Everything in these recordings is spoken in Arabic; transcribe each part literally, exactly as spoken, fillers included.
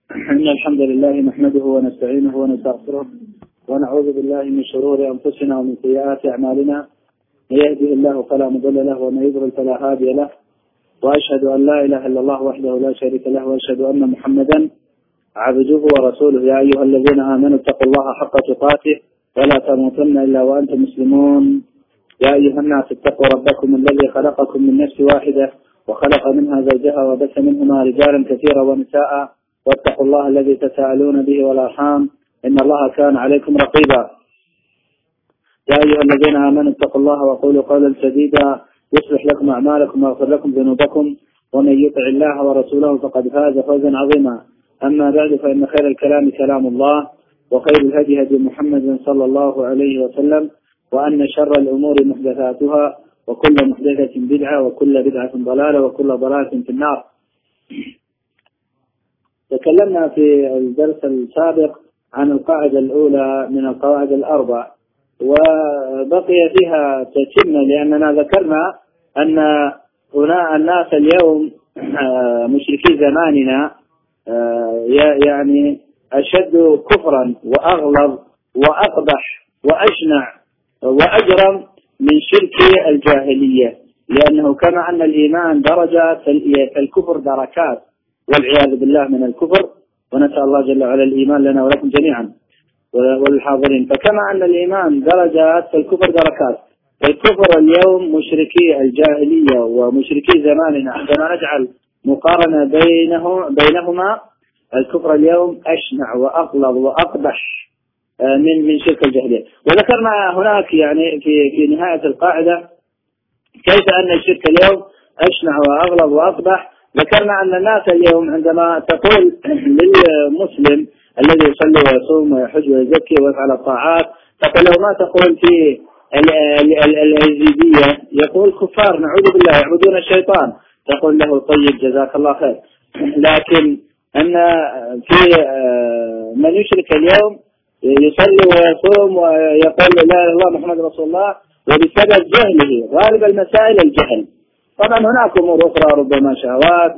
إن الحمد لله نحمده ونستعينه ونستغفره ونعوذ بالله من شرور أنفسنا ومن سيئات أعمالنا. من يهده الله فلا مضل له ومن يضلل فلا هادي له، وأشهد أن لا إله إلا الله وحده لا شريك له، وأشهد أن محمدا عبده ورسوله. يا أيها الذين آمنوا اتقوا الله حق تقاته ولا تموتن إلا وأنتم مسلمون. يا أيها الناس اتقوا ربكم الذي خلقكم من نفس واحدة وخلق منها زوجها وبث منهما رجالا كثيرا ونساء، واتقوا الله الذي تساءلون به والأرحام إن الله كان عليكم رقيبا. يا أيها الذين آمنوا اتقوا الله وقولوا قولا سديدا يصلح لكم أعمالكم ويغفر لكم ذنوبكم، ومن يطع الله ورسوله فقد فاز فوزا عظيما. أما بعد، فإن خير الكلام كلام الله، وخير الهدي هدي محمد صلى الله عليه وسلم، وأن شر الأمور محدثاتها، وكل محدثة بدعة، وكل بدعة ضلالة، وكل ضلالة في النار. تكلمنا في الدرس السابق عن القاعدة الأولى من القواعد الأربع، وبقي فيها تتمة، لأننا ذكرنا أن هنا الناس اليوم مشركي زماننا يعني أشد كفرا وأغلظ وأقبح وأشنع وأجرم من شرك الجاهلية، لأنه كما أن الإيمان درجات فالكفر دركات، والعياذ بالله من الكفر، ونسأل الله جل وعلا الإيمان لنا ولكم جميعا وللحاضرين. فكما أن الإيمان درجات فالكفر دركات. فالكفر اليوم مشركي الجاهلية ومشركي زماننا، عندما نجعل مقارنة بينه بينهما الكفر اليوم أشنع وأغلظ وأقبح من من شرك الجاهلية. وذكرنا هناك يعني في في نهاية القاعدة كيف أن الشرك اليوم أشنع وأغلظ وأقبح. ذكرنا أن الناس اليوم عندما تقول للمسلم الذي يصلي ويصوم ويحج ويزكي ويفعل الطاعات، تقول له ما تقول في اليزيدية؟ يقول كفار نعوذ بالله يعبدون الشيطان. تقول له طيب جزاك الله خير. لكن أن في من يشرك اليوم يصلي ويصوم ويقول لا إله إلا الله محمد رسول الله، وبسبب جهله غالب المسائل الجهل. طبعا هناك أمور أخرى ربما شهوات،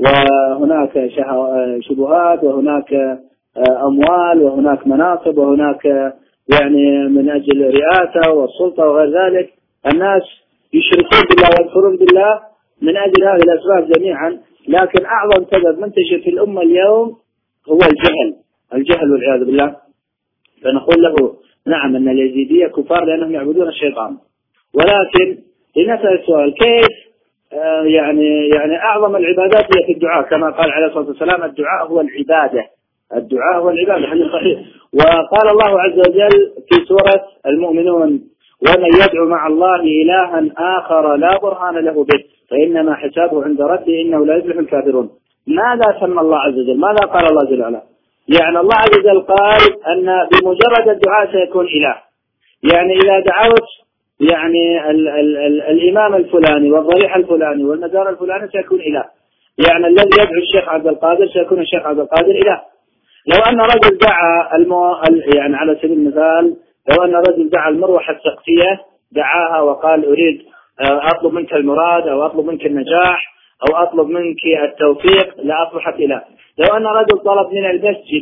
وهناك شبهات، وهناك أموال، وهناك مناصب، وهناك يعني من أجل الرئاسة والسلطة وغير ذلك. الناس يشركون بالله ويكفرون بالله من أجل هذه الأسباب جميعا. لكن أعظم سبب منتشر في الأمة اليوم هو الجهل الجهل والعياذ بالله. فنقول له نعم أن اليزيدية كفار لأنهم يعبدون الشيطان، ولكن لنسأل السؤال كيف آه يعني يعني أعظم العبادات هي في الدعاء، كما قال عليه الصلاة والسلام الدعاء هو العبادة الدعاء هو العبادة، حديث صحيح. وقال الله عز وجل في سورة المؤمنون ومن يدعو مع الله إلها آخر لا برهان له به فإنما حسابه عند ربه إنه لا يفلح الكافرون. ماذا سمى الله عز وجل؟ ماذا قال الله جل وعلا؟ يعني الله عز وجل قال أن بمجرد الدعاء سيكون إله. يعني إذا دعوت يعني ال ال ال الإمام الفلاني والضريح الفلاني والمزار الفلاني سيكون إله. يعني الذي يدعو الشيخ عبد القادر سيكون الشيخ عبد القادر إله. لو أن رجل دعا المو... يعني على سبيل المثال لو أن رجل دعا المروحة السقفية، دعاها وقال أريد أطلب منك المراد أو أطلب منك النجاح أو أطلب منك التوفيق، لأصبحت إله. لو أن رجل طلب من المسجد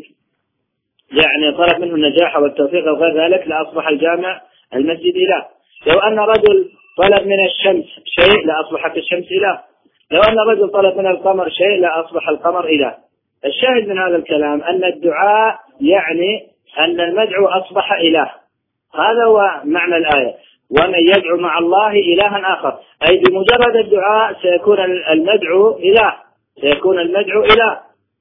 يعني طلب منه النجاح والتوفيق أو غير ذلك، لأصبح الجامع المسجد إله. لو أن رجل طلب من الشمس شيء، لأصبحت الشمس إله. لو أن رجل طلب من القمر شيء، لأصبح القمر إله. الشاهد من هذا الكلام أن الدعاء يعني أن المدعو أصبح إله. هذا هو معنى الآية، ومن يدعو مع الله إلها آخر، أي بمجرد الدعاء سيكون المدعو إله سيكون المدعو إله.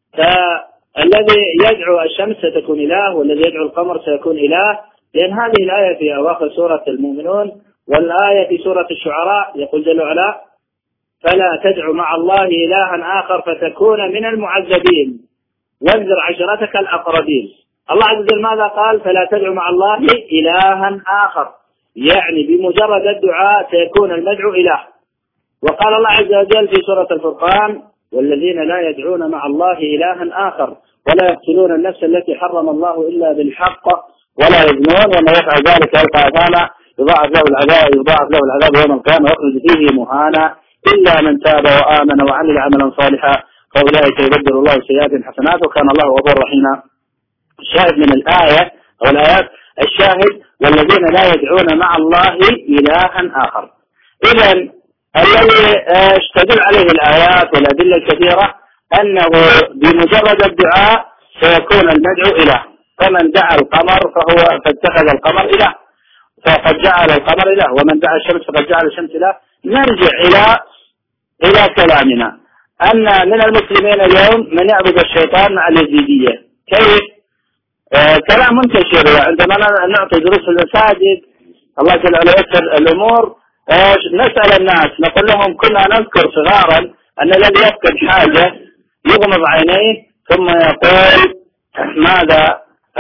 فالذي يدعو الشمس ستكون إله، والذي يدعو القمر سيكون إله، لأن هذه الآية في أواخر سورة المؤمنون، والآية في سورة الشعراء يقول جل وعلا فلا تدعو مع الله إلها آخر فتكون من المعذبين وانذر عشيرتك الأقربين. الله عز وجل ماذا قال؟ فلا تدعو مع الله إلها آخر، يعني بمجرد الدعاء سيكون المدعو إله. وقال الله عز وجل في سورة الفرقان والذين لا يدعون مع الله إلها آخر ولا يقتلون النفس التي حرم الله إلا بالحق ولا يزنون ومن يفعل ذلك يلقى أثاما يضاعف له العذاب يضاعف له العذاب يوم القيامة ويخلد فيه مهانا إلا من تاب وآمن وعمل عملا صالحا فأولئك يبدل الله سيئات حسنات وكان الله غفورا رحيما. الشاهد من الآية أو الآيات الشاهد والذين لا يدعون مع الله إلها آخر. إذا الذي تدل عليه الآيات والأدلة الكثيرة أنه بمجرد الدعاء سيكون المدعو إله، فمن دعا القمر فهو فاتخذ القمر إله، فقد جعل القمر إله، ومن دعا الشمس فقد جعل الشمس إله. نرجع إلى إلى كلامنا أن من المسلمين اليوم من يعبد الشيطان مع اليزيدية. كيف؟ آه كلام منتشر عندما نعطي دروس في المساجد الله جل وعلا يسر الأمور. آه نسأل الناس نقول لهم كنا نذكر صغارا أن الذي يفقد حاجة يغمض عينيه ثم يقول ماذا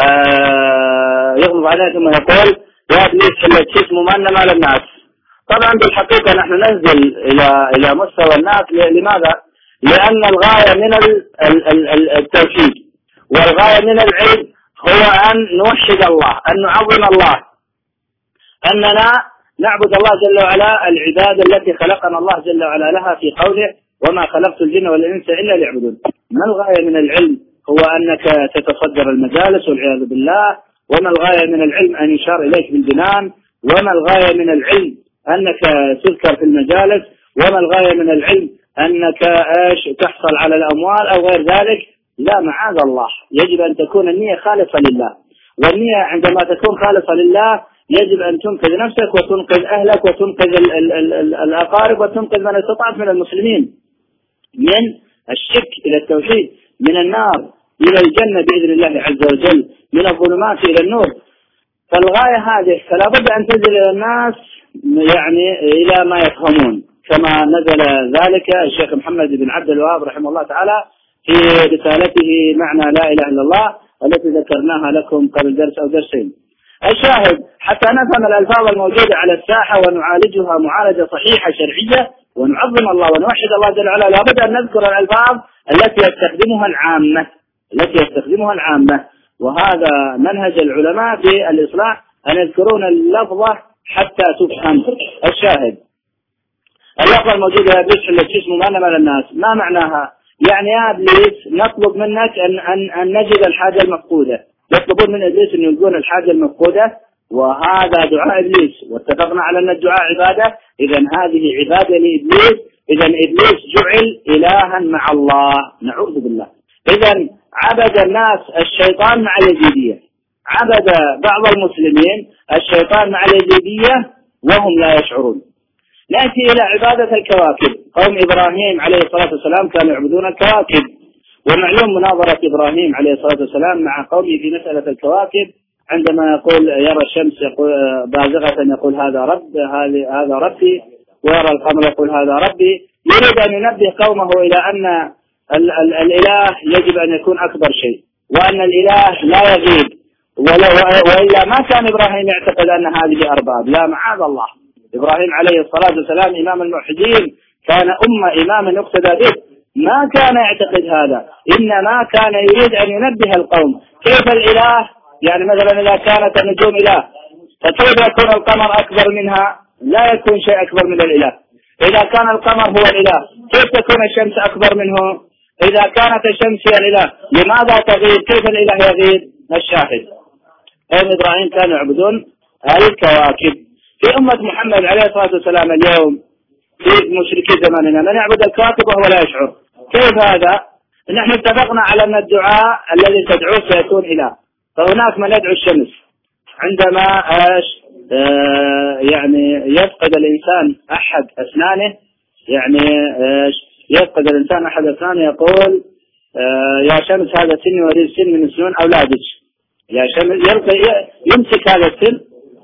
آه يغمض عينيه ثم يقول يا ابليس حلت اسمه ما لنا مال الناس. طبعا بالحقيقة نحن ننزل إلى إلى مستوى الناس. لماذا؟ لأن الغاية من التوحيد والغاية من العلم هو أن نوحد الله، أن نعظم الله، أننا نعبد الله جل وعلا العبادة التي خلقنا الله جل وعلا لها في قوله وما خلقت الجن والإنس إلا ليعبدون. ما الغاية من العلم؟ هو أنك تتصدر المجالس والعياذ بالله. وما الغاية من العلم؟ أن يشار إليك بالجنان. وما الغاية من العلم؟ أنك تذكر في المجالس. وما الغاية من العلم؟ أنك إيش تحصل على الأموال أو غير ذلك. لا، معاذ الله، يجب أن تكون النية خالصة لله. والنية عندما تكون خالصة لله يجب أن تنقذ نفسك وتنقذ أهلك وتنقذ ال ال ال ال الأقارب وتنقذ من استطعت من المسلمين من الشرك إلى التوحيد، من النار إلى الجنة بإذن الله عز وجل، من الظلمات إلى النور. فالغاية هذه فلا بد أن تنزل إلى الناس يعني إلى ما يفهمون، كما نزل ذلك الشيخ محمد بن عبد الوهاب رحمه الله تعالى في رسالته معنى لا إله إلا الله التي ذكرناها لكم قبل درس أو درسين. الشاهد حتى نفهم الألفاظ الموجودة على الساحة ونعالجها معالجة صحيحة شرعية ونعظم الله ونوحد الله جل وعلا، لابد أن نذكر الألفاظ التي يستخدمها العامة التي يستخدمها العامة وهذا منهج العلماء في الإصلاح أن يذكرون اللفظة حتى تفهم. الشاهد اللفظة الموجودة يا إبليس حلت اسمه ما نمل الناس، ما معناها؟ يعني يا إبليس نطلب منك أن, أن, أن نجد الحاجة المفقودة. يطلبون من إبليس أن يلقون الحاجة المفقودة، وهذا دعاء إبليس، واتفقنا على أن الدعاء عبادة. إذا هذه عبادة لإبليس. إذا إبليس جعل إلها مع الله، نعوذ بالله. إذا عبد الناس الشيطان مع اليزيدية، عبد بعض المسلمين الشيطان مع اليزيدية وهم لا يشعرون. نأتي إلى عبادة الكواكب. قوم إبراهيم عليه الصلاة والسلام كانوا يعبدون الكواكب، ومعلوم مناظرة إبراهيم عليه الصلاة والسلام مع قومه في مسألة الكواكب، عندما يقول يرى الشمس يقول بازغة يقول هذا رب هذا ربي، ويرى القمر يقول هذا ربي. يريد أن ينبه قومه إلى أن ال ال الإله يجب أن يكون أكبر شيء، وأن الإله لا يغيب، وإلا ما كان إبراهيم يعتقد أن هذه أرباب. لا، معاذ الله. إبراهيم عليه الصلاة والسلام إمام الموحدين، كان أمة إماما يقتدى به، ما كان يعتقد هذا، إنما كان يريد أن ينبه القوم كيف الإله. يعني مثلا إذا كانت النجوم إله فكيف يكون القمر أكبر منها؟ لا يكون شيء أكبر من الإله. إذا كان القمر هو الإله كيف تكون الشمس أكبر منه؟ إذا كانت الشمس هي الإله لماذا تغيب؟ كيف الإله يغيب؟ الشاهد أن إبراهيم كانوا يعبدون الكواكب. في أمة محمد عليه الصلاة والسلام اليوم في مشركي زماننا من يعبد الكواكب وهو لا يشعر. كيف هذا؟ نحن اتفقنا على أن الدعاء الذي تدعوه سيكون إله. فهناك من يدعو الشمس عندما ايش آه يعني يفقد الإنسان أحد أسنانه، يعني ايش يفقد الإنسان أحد أسنانه يقول آه يا شمس هذا سن وريد سن من سنون أولادك. يا شمس يلقي يمسك هذا السن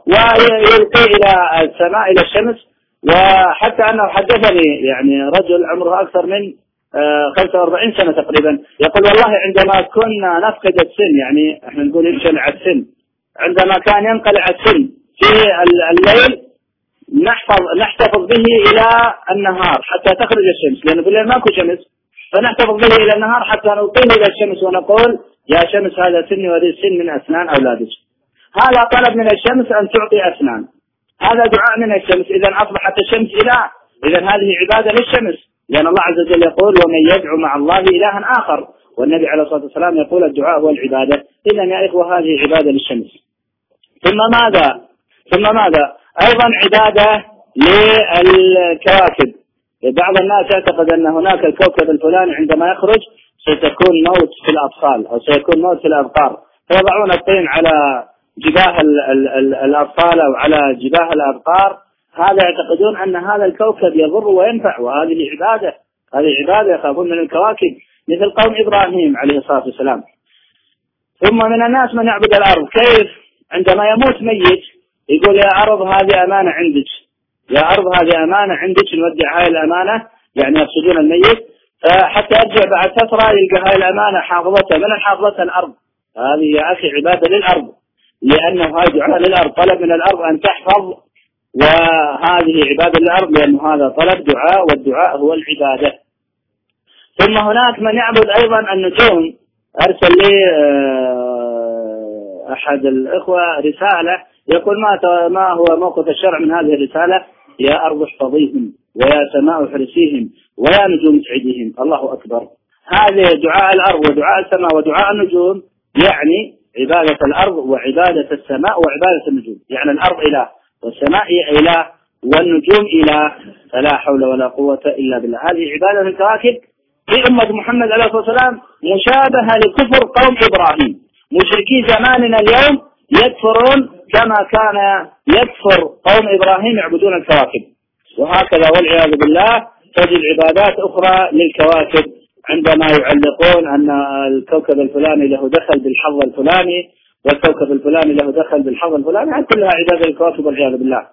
ويلقي إلى السماء إلى الشمس. وحتى أنه حدثني يعني رجل عمره أكثر من خمسة وأربعين سنة تقريبا يقول والله عندما كنا نفقد السن، يعني احنا نقول ينقلع السن، عندما كان ينقلع السن في الليل نحفظ نحتفظ به إلى النهار حتى تخرج الشمس، لأنه بالليل ماكو شمس، فنحتفظ به إلى النهار حتى نلقيه إلى الشمس ونقول يا شمس هذا سن وهذا السن من أسنان أولادك. هذا طلب من الشمس أن تعطي أسنان، هذا دعاء من الشمس. إذا أصبحت الشمس إله، إذا هذه عبادة للشمس. لأن الله عز وجل يقول ومن يدعو مع الله إلها آخر، والنبي عليه الصلاة والسلام يقول الدعاء هو العبادة. إذن يا إخوة هذه عبادة للشمس. ثم ماذا؟ ثم ماذا؟ أيضا عبادة للكواكب. بعض الناس يعتقد أن هناك الكوكب الفلاني عندما يخرج ستكون موت في الأطفال أو سيكون موت في الأبقار، فيضعون الطين على جباه الأطفال أو على جباه الأبقار. هذا يعتقدون أن هذا الكوكب يضر وينفع، وهذه عبادة، هذه عبادة يخافون من الكواكب، مثل قوم إبراهيم عليه الصلاة والسلام. ثم من الناس من يعبد الأرض. كيف؟ عندما يموت ميت يقول يا أرض هذه أمانة عندك، يا أرض هذه أمانة عندك، نودع هاي الأمانة، يعني يقصدون الميت، حتى يرجع بعد فترة يلقى هاي الأمانة حافظتها. من حافظتها؟ الأرض. هذه يا أخي عبادة للأرض، لأنه هاي دعاء للأرض، طلب من الأرض أن تحفظ، وهذه عبادة للأرض لأنه هذا طلب دعاء، والدعاء هو العبادة. ثم هناك من يعبد أيضا النجوم. أرسل لي أحد الإخوة رسالة يقول ما ما هو موقف الشرع من هذه الرسالة؟ يا أرض احفظيهم، ويا سماء احرسيهم، ويا نجوم اسعديهم. الله أكبر. هذه دعاء الأرض ودعاء السماء ودعاء النجوم، يعني عبادة الأرض وعبادة السماء وعبادة النجوم. يعني الأرض إله، والسماء إله، والنجوم إله، فلا حول ولا قوة إلا بالله. هذه عبادة الكواكب في أمة محمد عليه الصلاة والسلام مشابهة لكفر قوم إبراهيم. مشركي زماننا اليوم يكفرون كما كان يكفر قوم إبراهيم يعبدون الكواكب. وهكذا والعياذ بالله تجد عبادات أخرى للكواكب، عندما يعلقون أن الكوكب الفلاني له دخل بالحظ الفلاني، والكوكب الفلاني له دخل بالحظ الفلاني، كلها عبادة الكواكب والعياذ بالله.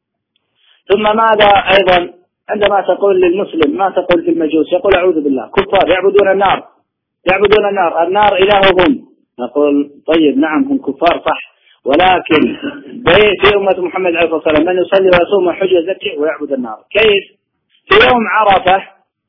ثم ماذا أيضا؟ عندما تقول للمسلم ما تقول في المجوس؟ يقول أعوذ بالله، كفار يعبدون النار، يعبدون النار، النار إلههم. نقول طيب نعم هم كفار صح، ولكن في أمة محمد عليه الصلاة والسلام من يصلي ويصوم ويحج ويزكي ويعبد النار. كيف؟ في يوم عرفة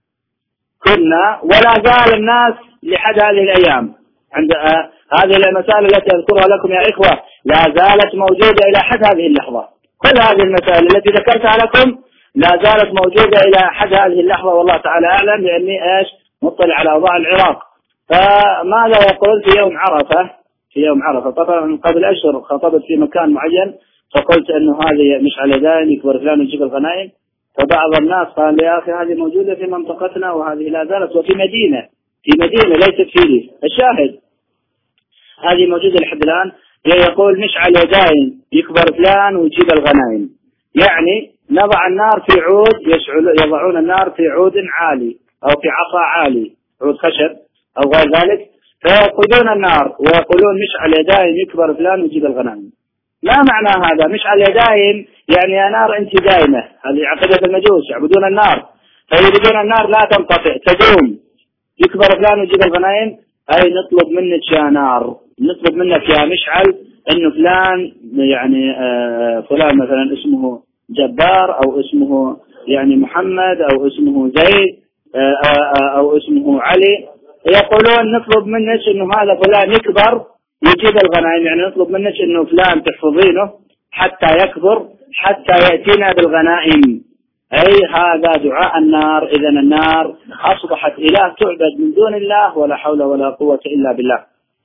كنا ولا زال الناس لحد هذه الأيام عند آه هذه المسائل التي أذكرها لكم يا إخوة لا زالت موجودة إلى حد هذه اللحظة. كل هذه المسائل التي ذكرتها لكم لا زالت موجودة إلى حد هذه اللحظة، والله تعالى أعلم، لأني إيش مطلع على أوضاع العراق. فماذا يقول في يوم عرفة؟ في يوم عرفة طبعا قبل أشهر خطبت في مكان معين، فقلت أنه هذه مش على دائم يكبر فلان ويجيب الغنائم، فبعض الناس قال يا أخي هذه موجودة في منطقتنا وهذه لا زالت، وفي مدينة في مدينة ليست في لي. الشاهد هذه موجودة لحد الآن. يقول مش على دائم يكبر فلان ويجيب الغنائم، يعني نضع النار في عود، يشعل يضعون النار في عود عالي أو في عصا عالي، عود خشب أو غير ذلك، فيوقدون النار ويقولون مش على دائم يكبر فلان ويجيب الغنائم. ما معنى هذا؟ مش على دائم يعني يا نار أنت دائمة، هذه عقيدة المجوس، يعبدون النار فيريدون النار لا تنطفئ تدوم، يكبر فلان ويجيب الغنائم، أي نطلب منك يا نار، نطلب منك يا مشعل إنه فلان يعني آه فلان مثلا اسمه جبار أو اسمه يعني محمد أو اسمه زيد آه آه أو اسمه علي، يقولون نطلب منك إنه هذا فلان يكبر يجيب الغنائم، يعني نطلب منك إنه فلان تحفظينه حتى يكبر حتى يأتينا بالغنائم. أي هذا دعاء النار. إذا النار أصبحت إله تعبد من دون الله ولا حول ولا قوة إلا بالله.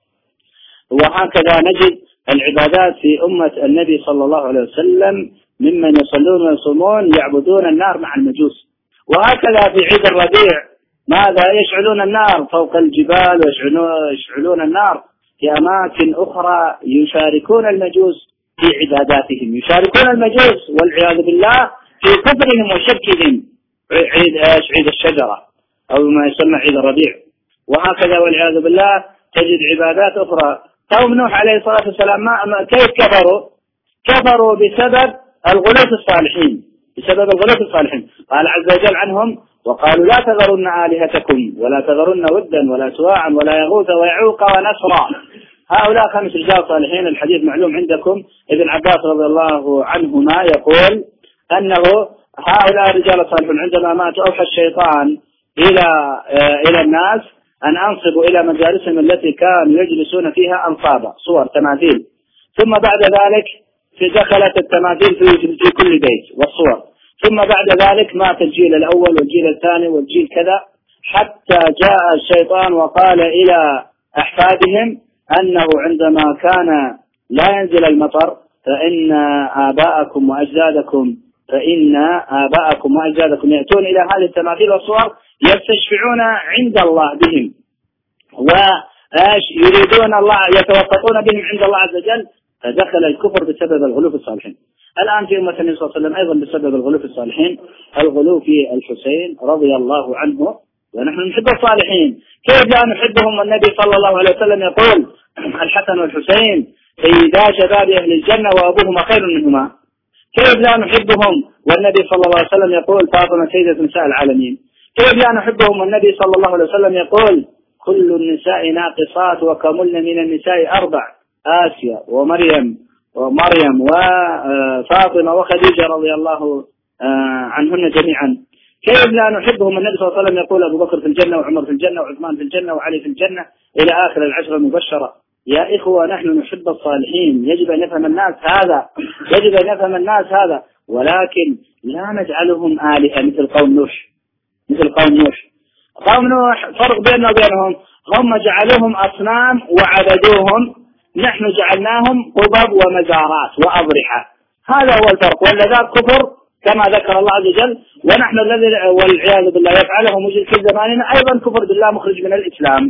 وهكذا نجد العبادات في أمة النبي صلى الله عليه وسلم ممن يصلون ويصومون يعبدون النار مع المجوس. وهكذا في عيد الربيع ماذا؟ يشعلون النار فوق الجبال ويشعلون النار في أماكن أخرى، يشاركون المجوس في عباداتهم، يشاركون المجوس والعياذ بالله في كفرهم وشركهم. عيد ايش؟ عيد الشجرة أو ما يسمى عيد الربيع. وهكذا والعياذ بالله تجد عبادات أخرى. قوم نوح عليه الصلاة والسلام ما كيف كفروا؟ كفروا بسبب الغلو الصالحين، بسبب الغلو الصالحين. قال عز وجل عنهم وقالوا لا تذرن آلهتكم ولا تذرن ودا ولا سواعا ولا يغوث ويعوق ونسرا. هؤلاء خمس رجال صالحين. الحديث معلوم عندكم، ابن عباس رضي الله عنهما يقول أنه هؤلاء الرجال الصالحون عندما ماتوا أوحى الشيطان إلى إلى الناس أن أنصبوا إلى مجالسهم التي كانوا يجلسون فيها أنصابا، صور تماثيل، ثم بعد ذلك دخلت التماثيل في, في كل بيت والصور، ثم بعد ذلك مات الجيل الأول والجيل الثاني والجيل كذا، حتى جاء الشيطان وقال إلى أحفادهم أنه عندما كان لا ينزل المطر فإن آباءكم وأجدادكم فإن آباءكم وأجدادكم يأتون إلى هذه التماثيل والصور يستشفعون عند الله بهم، وإيش يريدون الله يتوسطون بهم عند الله عز وجل، فدخل الكفر بسبب الغلو في الصالحين. الآن في أمة النبي صلى الله عليه وسلم أيضا بسبب الغلو في الصالحين، الغلو في الحسين رضي الله عنه، ونحن نحب الصالحين، كيف لا نحبهم؟ والنبي صلى الله عليه وسلم يقول الحسن والحسين سيدا شباب أهل الجنة وأبوهما خير منهما، كيف لا نحبهم؟ والنبي صلى الله عليه وسلم يقول فاطمة سيدة نساء العالمين، كيف لا نحبهم؟ والنبي صلى الله عليه وسلم يقول كل النساء ناقصات وكملن من النساء أربع، آسيا ومريم ومريم وفاطمة وخديجة رضي الله عنهن جميعا، كيف لا نحبهم؟ النبي صلى الله عليه وسلم يقول أبو بكر في الجنة وعمر في الجنة وعثمان في الجنة وعلي في الجنة إلى آخر العشرة المبشرة. يا إخوة نحن نحب الصالحين، يجب أن يفهم الناس هذا، يجب أن يفهم الناس هذا، ولكن لا نجعلهم آلهة مثل قوم نوح، مثل قوم نوح. قوم نوح فرق بيننا وبينهم، هم جعلوهم أصنام وعبدوهم، نحن جعلناهم قبب ومزارات وأضرحة، هذا هو الفرق، والذات كفر كما ذكر الله عز وجل، ونحن الذي والعياذ بالله يفعله مشرك زماننا أيضا كفر بالله مخرج من الإسلام.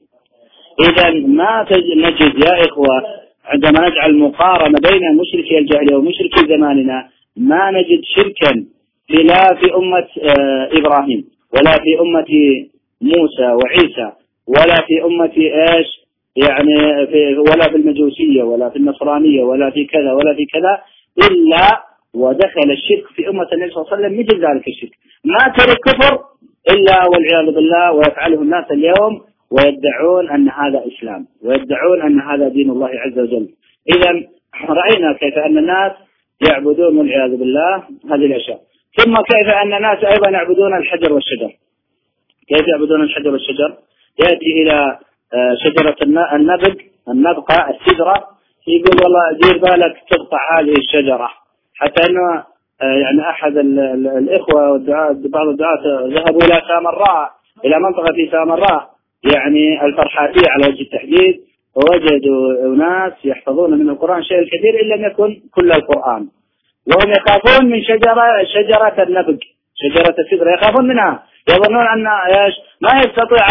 إذا ما نجد يا إخوة عندما نجعل مقارنة بين مشركي الجاهلية ومشركي زماننا ما نجد شركا لا في أمة إبراهيم ولا في أمة موسى وعيسى ولا في أمة إيش يعني في ولا في المجوسية ولا في النصرانية ولا في كذا ولا في كذا، إلا ودخل الشرك في أمة النبي صلى الله عليه وسلم مثل ذلك الشرك، ما ترك كفر إلا والعياذ بالله، ويفعله الناس اليوم ويدعون أن هذا إسلام ويدعون أن هذا دين الله عز وجل. إذا رأينا كيف أن الناس يعبدون والعياذ بالله هذه الأشياء، ثم كيف أن الناس أيضا يعبدون الحجر والشجر. كيف يعبدون الحجر والشجر؟ يأتي إلى شجرة النبق النبقة السدرة، يقول والله دير بالك تقطع هذه الشجرة، حتى أنه يعني أحد الإخوة والدعاء بعض الدعاة ذهبوا إلى سامراء، إلى منطقة في سامراء يعني الفرحاتية على وجه التحديد، ووجدوا أناس يحفظون من القرآن شيء كثير إن لم يكن كل القرآن، وهم يخافون من شجرة شجرة النبق شجرة السدرة، يخافون منها، يظنون أن إيش ما يستطيع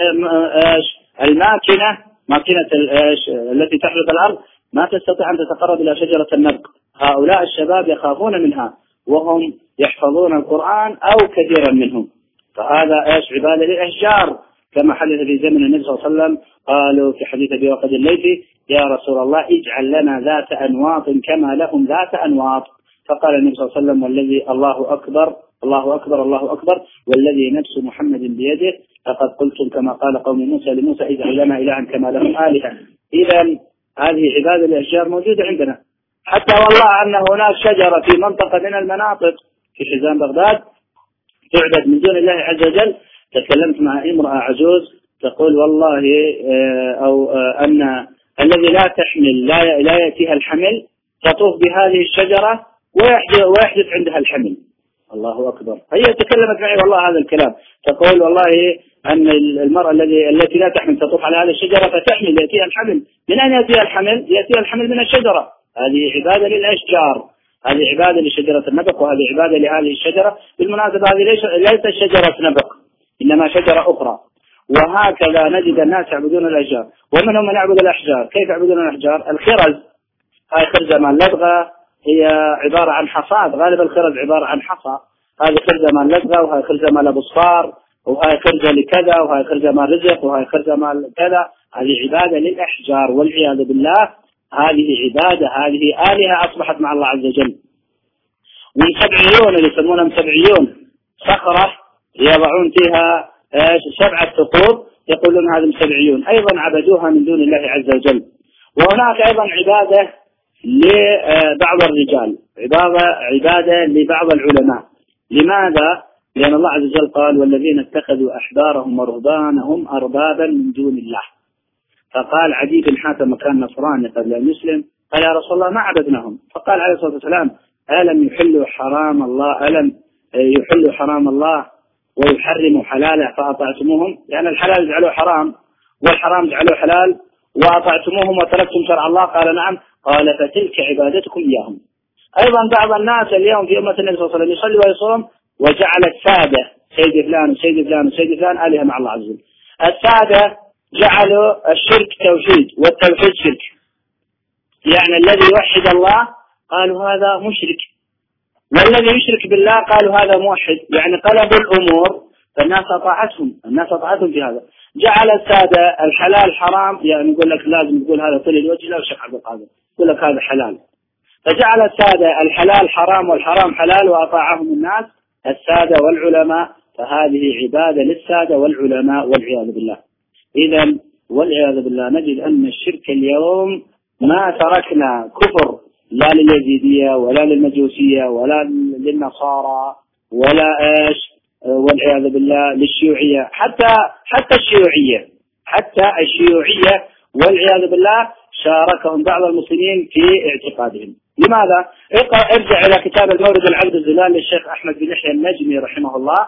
الماكنة ماكنة الإيش التي تحرث الأرض ما تستطيع أن تتقرب إلى شجرة النبق. هؤلاء الشباب يخافون منها وهم يحفظون القرآن أو كثيرا منهم، فهذا إيش عبادة للأشجار، كما حدث في زمن النبي صلى الله عليه وسلم، قالوا في حديث أبي وقد الليثي يا رسول الله اجعل لنا ذات أنواط كما لهم ذات أنواط، فقال النبي صلى الله عليه وسلم والذي الله أكبر الله أكبر الله أكبر والذي نفس محمد بيده لقد قلتم كما قال قوم موسى لموسى اجعل لنا إلها كما لهم آلهة. إذا هذه عبادة الأشجار موجودة عندنا، حتى والله أن هناك شجرة في منطقة من المناطق في حزام بغداد تعبد من دون الله عز وجل. تكلمت مع امرأة عجوز تقول والله أو أن الذي لا تحمل لا لا يأتيها الحمل تطوف بهذه الشجرة ويحدث عندها الحمل. الله أكبر. هي تكلمت معي والله هذا الكلام، تقول والله أن المرأة الذي التي لا تحمل تطوف على هذه الشجرة فتحمل يأتيها الحمل. من أين يأتيها الحمل؟ يأتيها الحمل من الشجرة. هذه عبادة للأشجار، هذه عبادة لشجرة النبق، وهذه عبادة لهذه الشجرة. بالمناسبة هذه ليست شجرة نبق إنما شجرة أخرى. وهكذا نجد الناس يعبدون الأشجار، ومنهم من يعبد الأحجار. كيف يعبدون الأحجار؟ الخرز، هاي خرزة مال لدغة هي عبارة عن حصاد، غالب الخرز عبارة عن حصى. هذه خرزة مال لدغة، وهاي خرزة مال بصار، وهاي خرزة لكذا، وهاي خرزة مال رزق، وهاي خرزة مال كذا. هذه عبادة للأحجار والعياذ بالله. هذه عبادة، هذه آلهة أصبحت مع الله عز وجل. والسبعيون اللي يسمونهم سبعيون صخرة يضعون فيها سبعة ثقوب يقولون هذا سبعيون، أيضا عبدوها من دون الله عز وجل. وهناك أيضا عبادة لبعض الرجال، عبادة, عبادة لبعض العلماء. لماذا؟ لأن الله عز وجل قال والذين اتخذوا أحبارهم ورهبانهم أربابا من دون الله. فقال عدي بن حاتم كان نصراني قبل أن يسلم، قال يا رسول الله ما عبدناهم، فقال عليه الصلاة والسلام ألم يحلوا حرام الله ألم يحلوا حرام الله ويحرموا حلاله فأطعتموهم؟ يعني الحلال جعلوه حرام والحرام جعلوه حلال وأطعتموهم وتركتم شرع الله. قال نعم. قال فتلك عبادتكم إياهم. أيضا بعض الناس اليوم في أمة النبي صلى الله عليه وسلم يصلي ويصوم وجعل السادة سيد فلان وسيد فلان وسيد فلان آلهة مع الله عز وجل. السادة جعلوا الشرك توحيد والتوحيد شرك، يعني الذي يوحد الله قالوا هذا مشرك، والذي يشرك بالله قالوا هذا موحد، يعني قلبوا الأمور فالناس أطاعتهم الناس أطاعتهم في هذا. جعل السادة الحلال حرام، يعني يقول لك لازم تقول هذا طول الوجه لا شيخ عبد القادر يقول لك هذا حلال، فجعل السادة الحلال حرام والحرام حلال وأطاعهم الناس السادة والعلماء، فهذه عبادة للسادة والعلماء والعياذ بالله. إذا والعياذ بالله نجد أن الشرك اليوم ما تركنا كفر لا لليزيدية ولا للمجوسية ولا للنصارى ولا إيش والعياذ بالله للشيوعية، حتى حتى الشيوعية حتى الشيوعية والعياذ بالله شاركهم بعض المسلمين في اعتقادهم. لماذا؟ ارجع إلى كتاب المورد العبد الزلال للشيخ أحمد بن يحيى النجمي رحمه الله،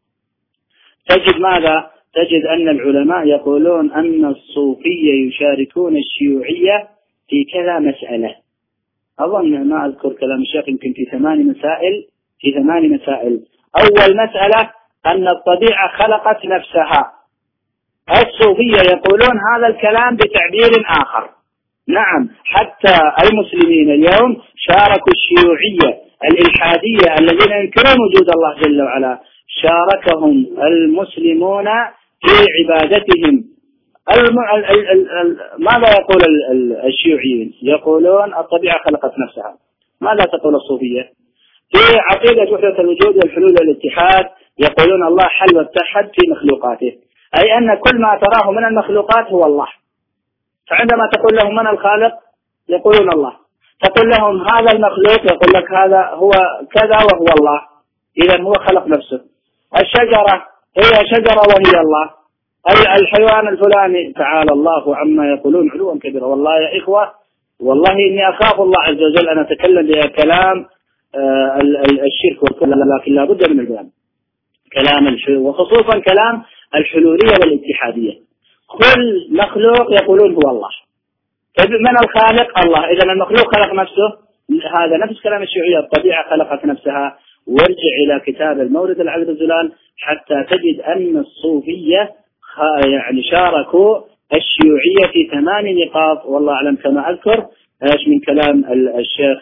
تجد ماذا؟ تجد أن العلماء يقولون أن الصوفية يشاركون الشيوعية في كذا مسألة. أظن ما أذكر كلام الشيخ يمكن في ثمان مسائل في ثمان مسائل. أول مسألة أن الطبيعة خلقت نفسها. الصوفية يقولون هذا الكلام بتعبير آخر. نعم، حتى المسلمين اليوم شاركوا الشيوعية الإلحادية الذين ينكرون وجود الله جل وعلا، شاركهم المسلمون في عبادتهم. الم... ال... ال... ال... ال... ماذا يقول ال... الشيوعيين؟ يقولون الطبيعة خلقت نفسها. ماذا تقول الصوفية؟ في عقيدة وحدة الوجود والحلول والاتحاد يقولون الله حل واتحد في مخلوقاته، أي أن كل ما تراه من المخلوقات هو الله. فعندما تقول لهم من الخالق يقولون الله، تقول لهم هذا المخلوق يقول لك هذا هو كذا وهو الله، إذا هو خلق نفسه. الشجرة هي شجرة وهي الله، أي الحيوان الفلاني تعالى الله عما يقولون علوا كبيرا. والله يا إخوة والله إني أخاف الله عز وجل أن أتكلم بكلام آه الشرك والكل، لكن لا بد من البيان كلام الحلول، وخصوصا كلام الحلولية والاتحادية. كل مخلوق يقولون هو الله. من الخالق؟ الله. إذا المخلوق خلق نفسه، هذا نفس كلام الشيوعية الطبيعة خلقت نفسها. وارجع إلى كتاب المورد العبد الزلال حتى تجد أن الصوفية يعني شاركوا الشيوعية في ثمان نقاط، والله أعلم كما أذكر ايش من كلام الشيخ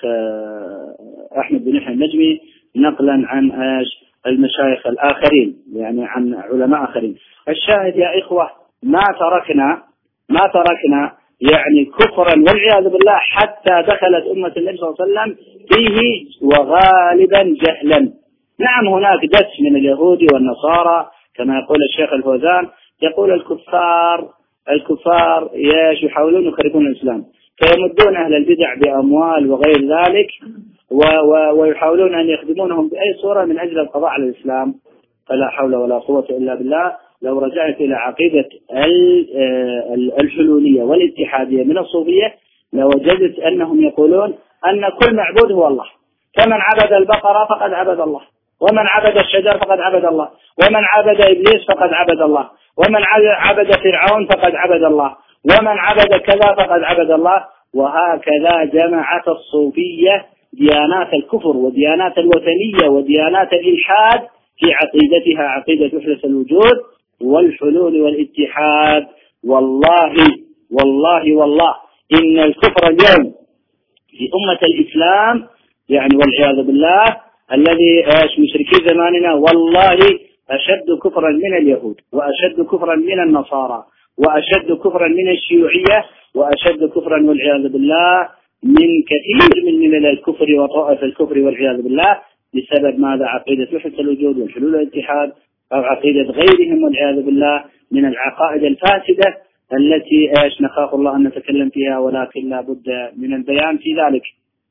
أحمد بن يحيى النجمي نقلا عن ايش المشايخ الآخرين، يعني عن علماء آخرين. الشاهد يا إخوة ما تركنا ما تركنا يعني كفرا والعياذ بالله حتى دخلت أمة النبي صلى الله عليه وسلم فيه وغالبا جهلا. نعم هناك دس من اليهود والنصارى كما يقول الشيخ الفوزان، يقول الكفار الكفار ياش يحاولون يخربون الإسلام، فيمدون أهل البدع بأموال وغير ذلك و و ويحاولون أن يخدمونهم بأي صورة من أجل القضاء على الإسلام. فلا حول ولا قوة إلا بالله. لو رجعت إلى عقيدة الحلولية والاتحادية من الصوفية لوجدت أنهم يقولون أن كل معبود هو الله، فمن عبد البقرة فقد عبد الله، ومن عبد الشجر فقد عبد الله، ومن عبد إبليس فقد عبد الله، ومن عبد فرعون فقد عبد الله، ومن عبد كذا فقد عبد الله. وهكذا جمعت الصوفية ديانات الكفر وديانات الوثنية وديانات الإلحاد في عقيدتها عقيدة وحدة الوجود والحلول والاتحاد. والله والله والله إن الكفر اليوم في أمة الإسلام يعني والعياذ بالله الذي مشركي زماننا والله أشد كفرا من اليهود، وأشد كفرا من النصارى، وأشد كفرا من الشيوعية، وأشد كفرا والعياذ بالله من كثير من من الكفر وطائف الكفر والعياذ بالله، بسبب ماذا؟ عقيدة وحدة الوجود والحلول والاتحاد، أو عقيدة غيرهم والعياذ بالله من العقائد الفاسدة التي ايش نخاف الله أن نتكلم فيها، ولكن لا بد من البيان في ذلك.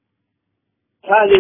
هذه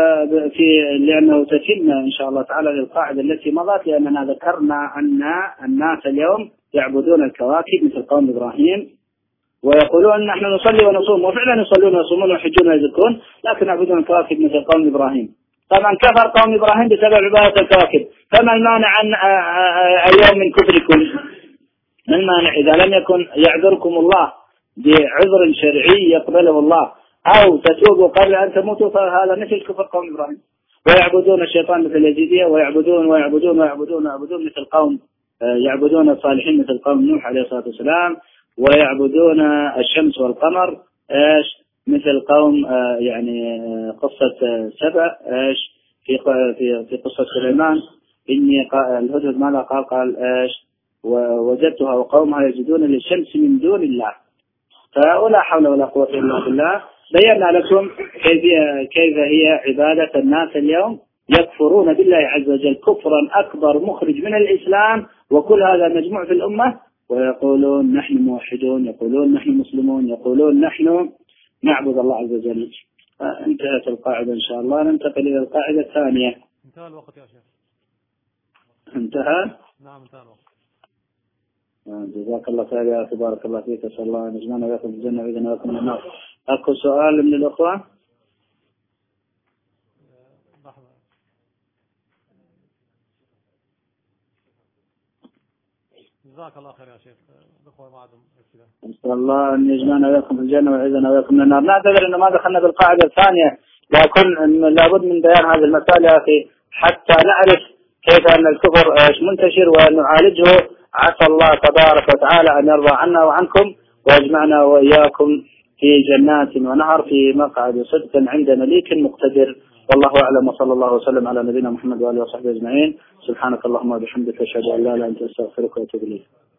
في لأنه تتم إن شاء الله تعالى للقاعدة التي مضت، لأننا ذكرنا أن الناس اليوم يعبدون الكواكب مثل قوم إبراهيم ويقولون نحن نصلي ونصوم، وفعلا يصلون ويصومون ويحجون ويزكون، لكن يعبدون الكواكب مثل قوم إبراهيم. طبعا كفر قوم إبراهيم بسبب عبادة الكواكب، فما المانع عن اليوم من كفركم؟ ما المانع إذا لم يكن يعذركم الله بعذر شرعي يقبله الله أو تتوبوا قبل أن تموتوا، فهذا مثل كفر قوم إبراهيم. ويعبدون الشيطان مثل اليزيدية، ويعبدون ويعبدون ويعبدون ويعبدون مثل قوم يعبدون الصالحين مثل قوم نوح عليه الصلاة والسلام، ويعبدون الشمس والقمر ايش مثل قوم يعني قصة سبع ايش في في في قصة سليمان، إني الهدهد ماذا قال؟ قال ايش ووجدتها وقومها يسجدون للشمس من دون الله. فلا حول ولا قوة إلا بالله. بينا لكم كيف كيف هي عبادة الناس اليوم، يكفرون بالله عز وجل كفرا أكبر مخرج من الإسلام، وكل هذا مجموع في الأمة، ويقولون نحن موحدون، يقولون نحن مسلمون، يقولون نحن نعبد الله عز وجل. انتهت القاعدة إن شاء الله، ننتقل إلى القاعدة الثانية. انتهى الوقت يا شيخ. انتهى؟ نعم انتهى الوقت. جزاك الله خير يا أخي، بارك الله فيك، أسأل الله أن يجمعنا وياكم في الجنة وإذن وياكم من النار. أكو سؤال من الأخوة؟ جزاك الله خير يا شيخ. الأخوة ما عندهم أسئلة. نسأل الله أن يجمعنا وياكم في الجنة وإذن وياكم من النار. نعتذر أن ما دخلنا بالقاعدة الثانية، لكن لابد من بيان هذه المسألة يا أخي حتى نعرف كيف أن الكفر منتشر ونعالجه. عسى الله تبارك وتعالى أن يرضى عنا وعنكم ويجمعنا وإياكم في جنات ونهر في مقعد صدق عند مليك مقتدر. والله أعلم، وصلى الله وسلم على نبينا محمد وآله وصحبه أجمعين. سبحانك اللهم وبحمدك، أشهد أن لا إله إلا أنت، أستغفرك وأتوب إليك.